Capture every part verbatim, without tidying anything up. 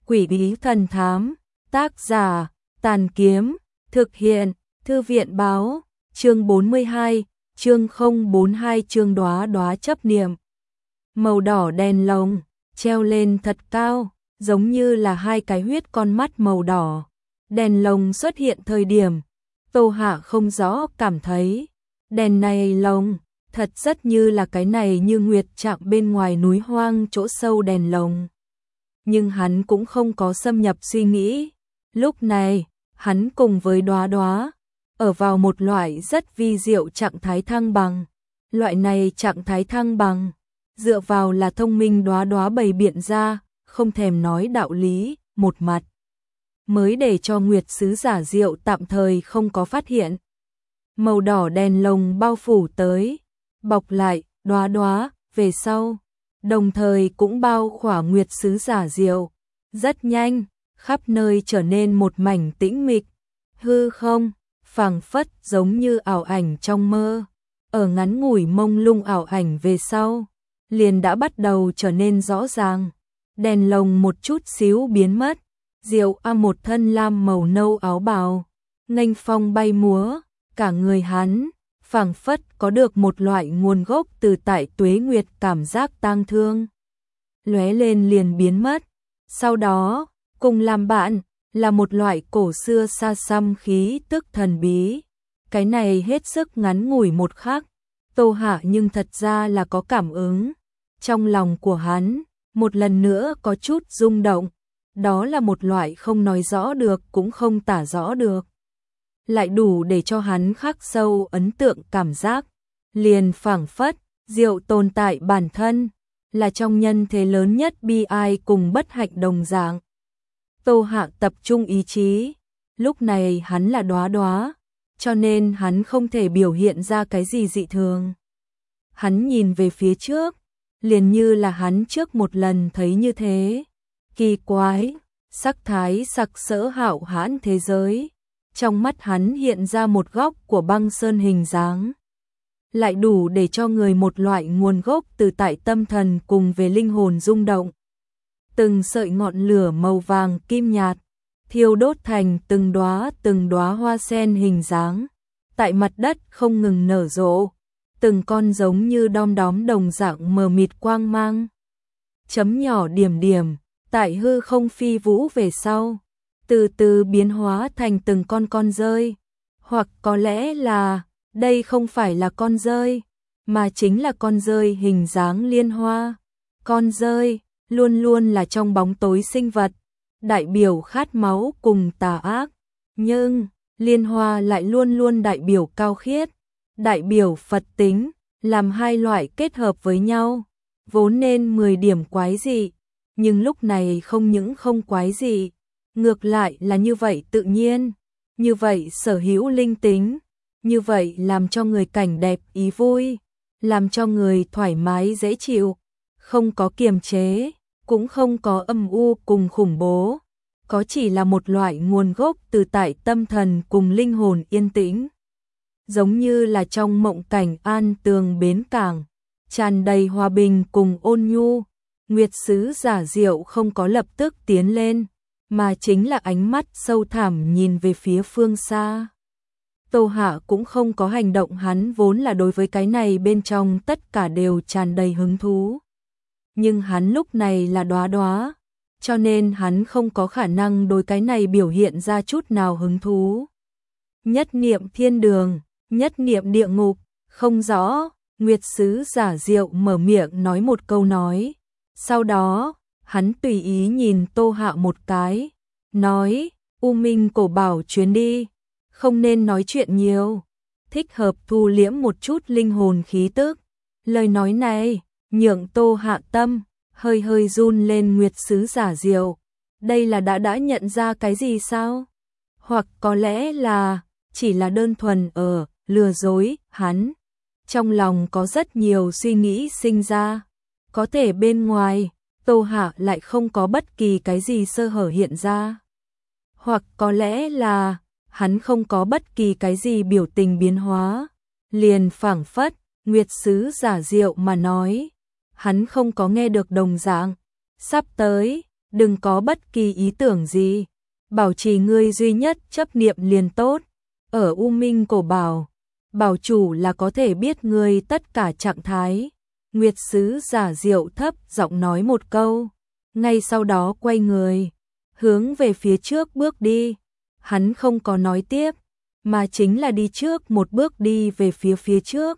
Quỷ bí thần thám, tác giả, Tàn Kiếm, thực hiện, Thư viện báo, chương bốn mươi hai, chương không bốn hai chương đóa đóa chấp niệm. Màu đỏ đèn lồng, treo lên thật cao, giống như là hai cái huyết con mắt màu đỏ. Đèn lồng xuất hiện thời điểm, Tô Hạ không rõ cảm thấy, đèn này lồng, thật rất như là cái này như nguyệt trạng bên ngoài núi hoang chỗ sâu đèn lồng. Nhưng hắn cũng không có xâm nhập suy nghĩ. Lúc này, hắn cùng với đóa đóa, ở vào một loại rất vi diệu trạng thái thăng bằng. Loại này trạng thái thăng bằng, dựa vào là thông minh đóa đóa bày biện ra, không thèm nói đạo lý, một mặt. Mới để cho nguyệt sứ giả diệu tạm thời không có phát hiện. Màu đỏ đèn lồng bao phủ tới, bọc lại, đóa đóa, về sau. Đồng thời cũng bao khỏa nguyệt sứ giả diệu. Rất nhanh, khắp nơi trở nên một mảnh tĩnh mịch. Hư không, phảng phất giống như ảo ảnh trong mơ. Ở ngắn ngủi mông lung ảo ảnh về sau, liền đã bắt đầu trở nên rõ ràng. Đèn lồng một chút xíu biến mất. Diệu A một thân lam màu nâu áo bào, nghênh phong bay múa, cả người hắn phảng phất có được một loại nguồn gốc từ tại tuế nguyệt cảm giác tang thương. Lóe lên liền biến mất. Sau đó, cùng làm bạn, là một loại cổ xưa xa xăm khí tức thần bí. Cái này hết sức ngắn ngủi một khắc. Tô Hạ nhưng thật ra là có cảm ứng. Trong lòng của hắn, một lần nữa có chút rung động. Đó là một loại không nói rõ được cũng không tả rõ được. Lại đủ để cho hắn khắc sâu ấn tượng cảm giác. Liền phảng phất, diệu tồn tại bản thân, là trong nhân thế lớn nhất bi ai cùng bất hạnh đồng dạng. Tô Hạ tập trung ý chí, lúc này hắn là đóa đóa, cho nên hắn không thể biểu hiện ra cái gì dị thường. Hắn nhìn về phía trước, liền như là hắn trước một lần thấy như thế. Kỳ quái, sắc thái sặc sỡ hạo hãn thế giới. Trong mắt hắn hiện ra một góc của băng sơn hình dáng. Lại đủ để cho người một loại nguồn gốc từ tại tâm thần cùng về linh hồn rung động. Từng sợi ngọn lửa màu vàng kim nhạt, thiêu đốt thành từng đóa từng đóa hoa sen hình dáng. Tại mặt đất không ngừng nở rộ, từng con giống như đom đóm đồng dạng mờ mịt quang mang. Chấm nhỏ điểm điểm, tại hư không phi vũ về sau, từ từ biến hóa thành từng con con rơi. Hoặc có lẽ là, đây không phải là con rơi, mà chính là con rơi hình dáng liên hoa. Con rơi, luôn luôn là trong bóng tối sinh vật, đại biểu khát máu cùng tà ác. Nhưng, liên hoa lại luôn luôn đại biểu cao khiết, đại biểu Phật tính, làm hai loại kết hợp với nhau, vốn nên mười điểm quái dị. Nhưng lúc này không những không quái dị, ngược lại là như vậy tự nhiên, như vậy sở hữu linh tính, như vậy làm cho người cảnh đẹp ý vui, làm cho người thoải mái dễ chịu, không có kiềm chế, cũng không có âm u cùng khủng bố, có chỉ là một loại nguồn gốc từ tại tâm thần cùng linh hồn yên tĩnh. Giống như là trong mộng cảnh an tường bến cảng, tràn đầy hòa bình cùng ôn nhu. Nguyệt sứ giả diệu không có lập tức tiến lên, mà chính là ánh mắt sâu thẳm nhìn về phía phương xa. Tô Hạ cũng không có hành động, hắn vốn là đối với cái này bên trong tất cả đều tràn đầy hứng thú. Nhưng hắn lúc này là đóa đóa, cho nên hắn không có khả năng đối cái này biểu hiện ra chút nào hứng thú. Nhất niệm thiên đường, nhất niệm địa ngục, không rõ. Nguyệt sứ giả diệu mở miệng nói một câu nói. Sau đó, hắn tùy ý nhìn Tô Hạ một cái, nói, U Minh cổ bảo chuyến đi, không nên nói chuyện nhiều, thích hợp thu liễm một chút linh hồn khí tức. Lời nói này, nhượng Tô Hạ tâm, hơi hơi run lên. Nguyệt sứ giả diệu, đây là đã đã nhận ra cái gì sao? Hoặc có lẽ là, chỉ là đơn thuần ở, lừa dối, hắn. Trong lòng có rất nhiều suy nghĩ sinh ra. Có thể bên ngoài, Tô Hạ lại không có bất kỳ cái gì sơ hở hiện ra. Hoặc có lẽ là, hắn không có bất kỳ cái gì biểu tình biến hóa. Liền phảng phất, Nguyệt sứ giả diệu mà nói. Hắn không có nghe được đồng dạng. Sắp tới, đừng có bất kỳ ý tưởng gì, bảo trì ngươi duy nhất chấp niệm liền tốt. Ở U Minh Cổ Bảo, bảo chủ là có thể biết ngươi tất cả trạng thái. Nguyệt sứ giả diệu thấp giọng nói một câu, ngay sau đó quay người, hướng về phía trước bước đi. Hắn không có nói tiếp, mà chính là đi trước một bước đi về phía phía trước.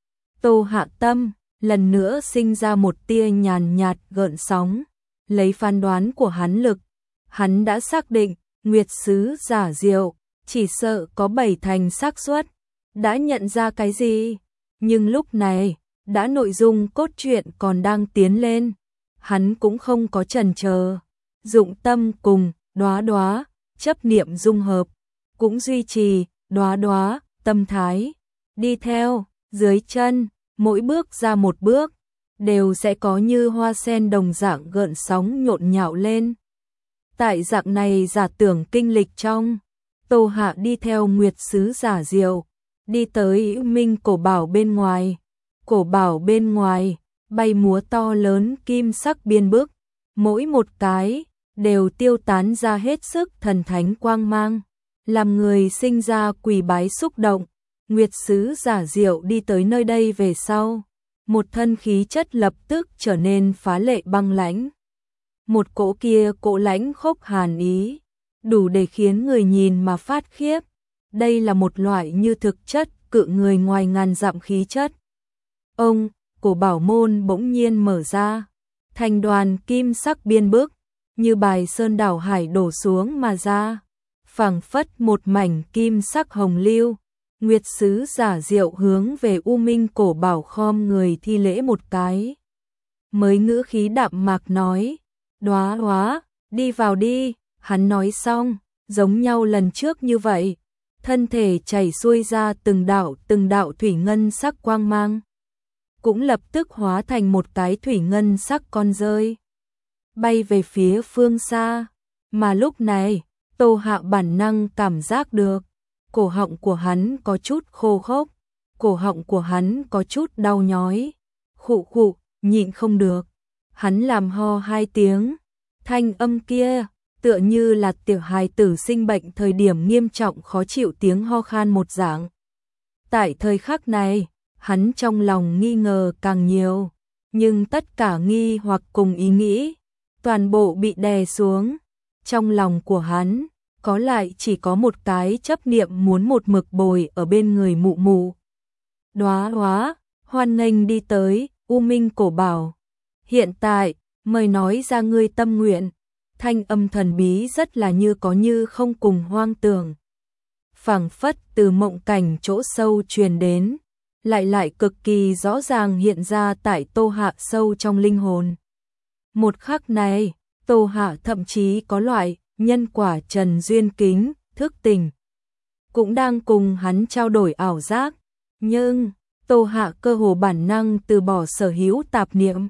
Tô Hạ tâm lần nữa sinh ra một tia nhàn nhạt gợn sóng, lấy phán đoán của hắn lực, hắn đã xác định Nguyệt sứ giả diệu chỉ sợ có bảy thành xác suất đã nhận ra cái gì, nhưng lúc này đã nội dung cốt truyện còn đang tiến lên, hắn cũng không có chần chờ, dụng tâm cùng Đóa Đóa chấp niệm dung hợp, cũng duy trì Đóa Đóa tâm thái, đi theo dưới chân, mỗi bước ra một bước đều sẽ có như hoa sen đồng dạng gợn sóng nhộn nhạo lên. Tại dạng này giả tưởng kinh lịch trong, Tô Hạ đi theo Nguyệt sứ giả diệu, đi tới Minh Cổ Bảo bên ngoài. Cổ bảo bên ngoài, bay múa to lớn kim sắc biên bức, mỗi một cái đều tiêu tán ra hết sức thần thánh quang mang, làm người sinh ra quỳ bái xúc động. Nguyệt sứ giả diệu đi tới nơi đây về sau, một thân khí chất lập tức trở nên phá lệ băng lãnh. Một cỗ kia cỗ lãnh khốc hàn ý, đủ để khiến người nhìn mà phát khiếp. Đây là một loại như thực chất cự người ngoài ngàn dặm khí chất. Ông, cổ bảo môn bỗng nhiên mở ra, thành đoàn kim sắc biên bức, như bài sơn đảo hải đổ xuống mà ra, phảng phất một mảnh kim sắc hồng lưu. Nguyệt sứ giả diệu hướng về U Minh Cổ Bảo khom người thi lễ một cái, mới ngữ khí đạm mạc nói, Đóa Đóa, đi vào đi. Hắn nói xong, giống nhau lần trước như vậy, thân thể chảy xuôi ra từng đạo từng đạo thủy ngân sắc quang mang, cũng lập tức hóa thành một cái thủy ngân sắc con rơi, bay về phía phương xa. Mà lúc này, Tô Hạ bản năng cảm giác được, cổ họng của hắn có chút khô khốc, cổ họng của hắn có chút đau nhói, khụ khụ, nhịn không được. Hắn làm ho hai tiếng, thanh âm kia tựa như là tiểu hài tử sinh bệnh thời điểm nghiêm trọng khó chịu tiếng ho khan một dạng. Tại thời khắc này, hắn trong lòng nghi ngờ càng nhiều, nhưng tất cả nghi hoặc cùng ý nghĩ, toàn bộ bị đè xuống. Trong lòng của hắn, có lại chỉ có một cái chấp niệm muốn một mực bồi ở bên người mụ mụ. Đóa Đóa, hoan nghênh đi tới U Minh Cổ Bảo. Hiện tại, mời nói ra ngươi tâm nguyện. Thanh âm thần bí rất là như có như không cùng hoang tưởng, phảng phất từ mộng cảnh chỗ sâu truyền đến, lại lại cực kỳ rõ ràng hiện ra tại Tô Hạ sâu trong linh hồn. Một khắc này, Tô Hạ thậm chí có loại nhân quả trần duyên kính, thức tỉnh, cũng đang cùng hắn trao đổi ảo giác, nhưng Tô Hạ cơ hồ bản năng từ bỏ sở hữu tạp niệm.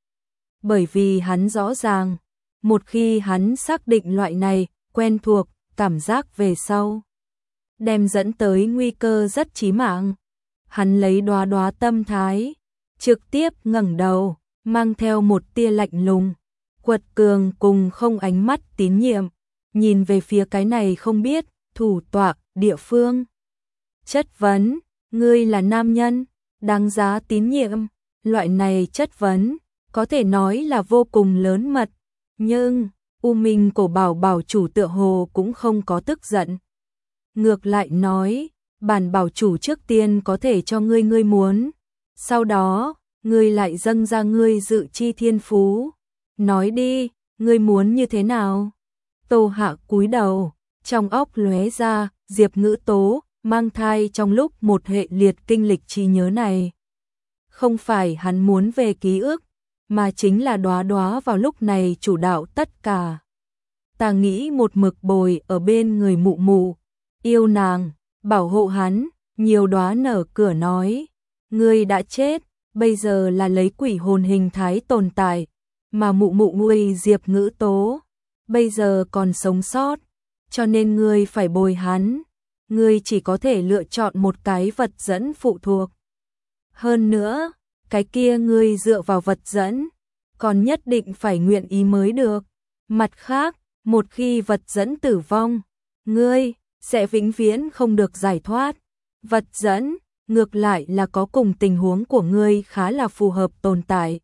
Bởi vì hắn rõ ràng, một khi hắn xác định loại này quen thuộc cảm giác về sau, đem dẫn tới nguy cơ rất chí mạng. Hắn lấy Đóa Đóa tâm thái, trực tiếp ngẩng đầu, mang theo một tia lạnh lùng, quật cường cùng không ánh mắt tín nhiệm, nhìn về phía cái này không biết thủ tọa địa phương. Chất vấn, ngươi là nam nhân, đáng giá tín nhiệm. Loại này chất vấn, có thể nói là vô cùng lớn mật, nhưng U Minh Cổ Bảo bảo chủ tựa hồ cũng không có tức giận. Ngược lại nói, bản bảo chủ trước tiên có thể cho ngươi ngươi muốn, sau đó, ngươi lại dâng ra ngươi dự chi thiên phú. Nói đi, ngươi muốn như thế nào? Tô Hạ cúi đầu, trong óc lóe ra, Diệp Ngữ Tố mang thai trong lúc một hệ liệt kinh lịch trí nhớ này. Không phải hắn muốn về ký ức, mà chính là Đóa Đóa vào lúc này chủ đạo tất cả. Ta nghĩ một mực bồi ở bên người mụ mụ, yêu nàng, bảo hộ hắn. Nhiều Đóa nở cửa nói, ngươi đã chết, bây giờ là lấy quỷ hồn hình thái tồn tại, mà mụ mụ nuôi Diệp Ngữ Tố, bây giờ còn sống sót, cho nên ngươi phải bồi hắn. Ngươi chỉ có thể lựa chọn một cái vật dẫn phụ thuộc. Hơn nữa, cái kia ngươi dựa vào vật dẫn, còn nhất định phải nguyện ý mới được. Mặt khác, một khi vật dẫn tử vong, ngươi sẽ vĩnh viễn không được giải thoát. Vật dẫn, ngược lại là có cùng tình huống của ngươi khá là phù hợp tồn tại.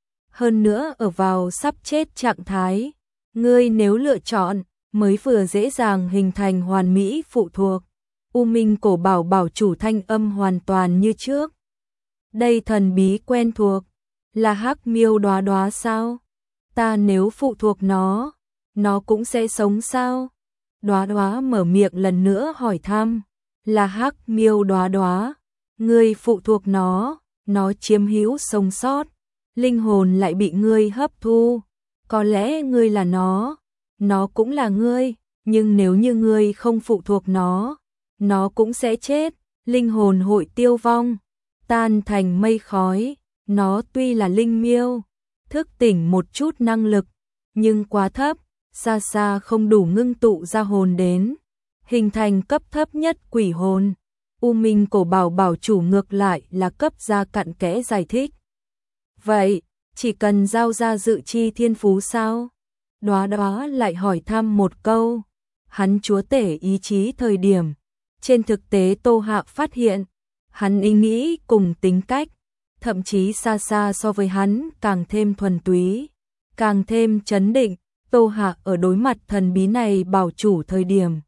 Hơn nữa ở vào sắp chết trạng thái, ngươi nếu lựa chọn, mới vừa dễ dàng hình thành hoàn mỹ phụ thuộc. U Minh Cổ Bảo bảo chủ thanh âm hoàn toàn như trước. Đây thần bí quen thuộc, là Hắc Miêu Đóa Đóa sao? Ta nếu phụ thuộc nó, nó cũng sẽ sống sao? Đóa Đóa mở miệng lần nữa hỏi thăm, là Hắc Miêu Đóa Đóa, ngươi phụ thuộc nó, nó chiếm hữu sống sót, linh hồn lại bị ngươi hấp thu, có lẽ ngươi là nó, nó cũng là ngươi, nhưng nếu như ngươi không phụ thuộc nó, nó cũng sẽ chết, linh hồn hội tiêu vong, tan thành mây khói. Nó tuy là linh miêu, thức tỉnh một chút năng lực, nhưng quá thấp, xa xa không đủ ngưng tụ ra hồn đến, hình thành cấp thấp nhất quỷ hồn. U Minh Cổ Bảo bảo chủ ngược lại là cấp ra cặn kẽ giải thích. Vậy, chỉ cần giao ra dự chi thiên phú sao? Đóa Đóa lại hỏi thăm một câu. Hắn chúa tể ý chí thời điểm. Trên thực tế Tô Hạ phát hiện, hắn ý nghĩ cùng tính cách, thậm chí xa xa so với hắn càng thêm thuần túy, càng thêm chấn định. Tô Hạ ở đối mặt thần bí này bảo chủ thời điểm,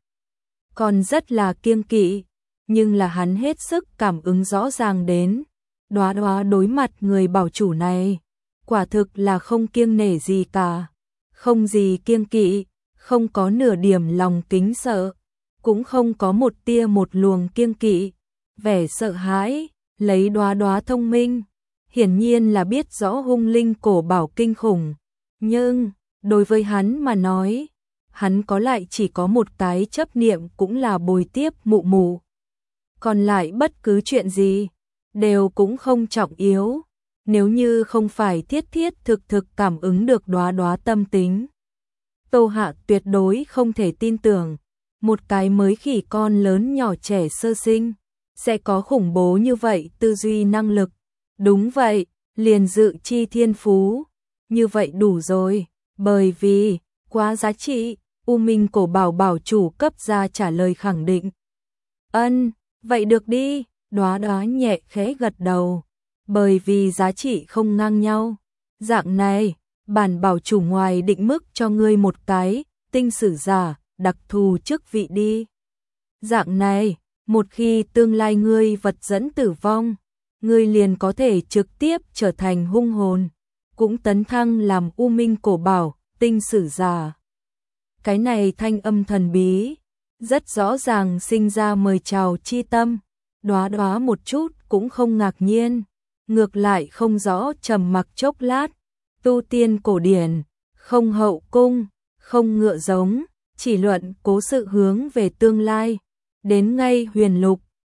còn rất là kiêng kỵ, nhưng là hắn hết sức cảm ứng rõ ràng đến. Đóa Đóa đối mặt người bảo chủ này, quả thực là không kiêng nể gì cả, không gì kiêng kỵ, không có nửa điểm lòng kính sợ, cũng không có một tia một luồng kiêng kỵ, vẻ sợ hãi. Lấy Đóa Đóa thông minh, hiển nhiên là biết rõ hung linh cổ bảo kinh khủng, nhưng đối với hắn mà nói, hắn có lại chỉ có một cái chấp niệm, cũng là bồi tiếp mụ mụ. Còn lại bất cứ chuyện gì đều cũng không trọng yếu, nếu như không phải thiết thiết thực thực cảm ứng được Đóa Đóa tâm tính. Tô Hạ tuyệt đối không thể tin tưởng, một cái mới khỉ con lớn nhỏ trẻ sơ sinh sẽ có khủng bố như vậy tư duy năng lực. Đúng vậy, liền dự chi thiên phú, như vậy đủ rồi, bởi vì quá giá trị. U Minh Cổ Bảo bảo chủ cấp ra trả lời khẳng định. Ân, vậy được đi. Đóa Đóa nhẹ khẽ gật đầu, bởi vì giá trị không ngang nhau. Dạng này, bản bảo chủ ngoài định mức cho ngươi một cái tinh sử giả đặc thù chức vị đi. Dạng này, một khi tương lai ngươi vật dẫn tử vong, ngươi liền có thể trực tiếp trở thành hung hồn, cũng tấn thăng làm U Minh Cổ Bảo tinh sử giả. Cái này thanh âm thần bí, rất rõ ràng sinh ra mời chào chi tâm. Đóa Đóa một chút cũng không ngạc nhiên, ngược lại không rõ trầm mặc chốc lát. Tu tiên cổ điển, không hậu cung, không ngựa giống, chỉ luận cố sự hướng về tương lai. Đến ngay huyền lục,